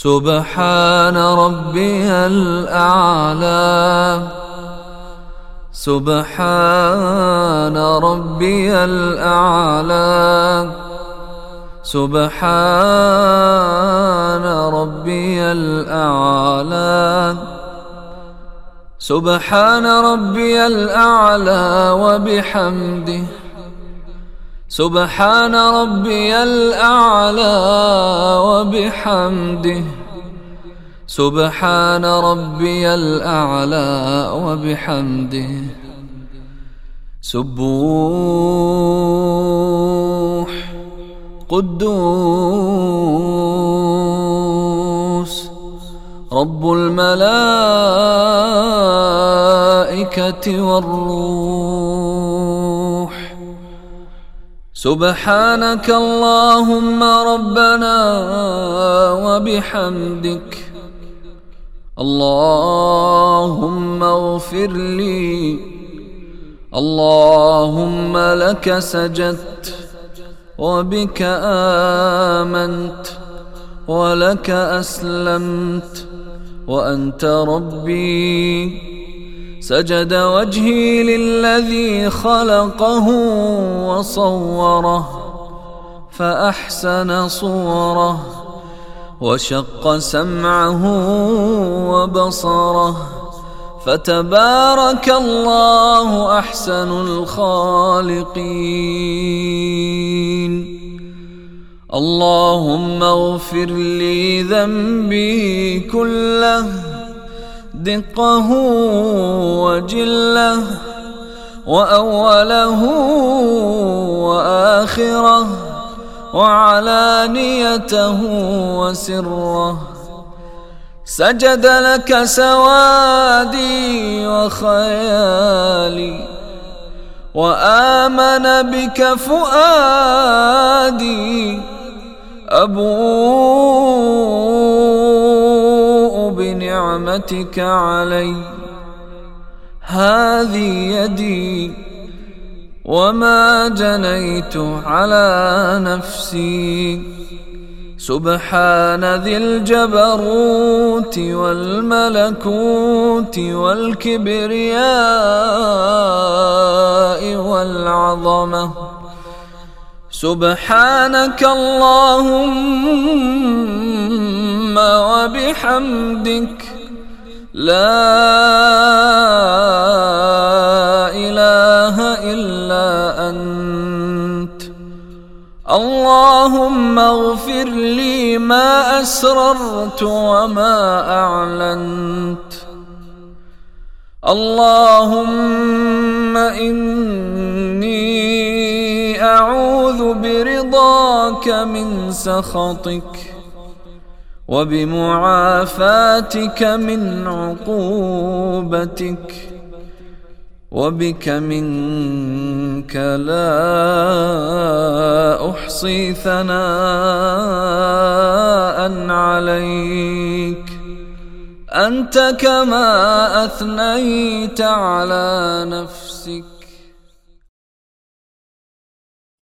سبحان ربي الأعلى، سبحان ربي الأعلى، سبحان ربي الأعلى، سبحان ربي الأعلى وبحمده، سبحان ربي الأعلى وبحمده، سبحان ربي الأعلى وبحمده. سبوح قدوس رب الملائكة والروح. سبحانك اللهم ربنا وبحمدك، اللهم اغفر لي، اللهم لك سجدت وبك آمنت ولك أسلمت وأنت ربي. سجد وجهي للذي خلقه وصوره فأحسن صوره، وشق سمعه وبصره، فتبارك الله أحسن الخالقين. اللهم اغفر لي ذنبي كله، دقه وجله، وأوله وآخره، وعلانيته وسره. سجد لك سوادي وخيالي، وآمن بك فؤادي. أبوء بنعمتك علي، هذه يدي وما جنيت على نفسي. سبحان ذي الجبروت والملكوت والكبرياء والعظمة. سبحانك اللهم وبحمدك، لا إله إلا أنت. اللهم اغفر لي ما أسررت وما أعلنت. اللهم إني أعوذ برضاك من سخطك، وبمعافاتك من عقوبتك، وبك منك لا أحصي ثناء عليك، أنت كما أثنيت على نفسك.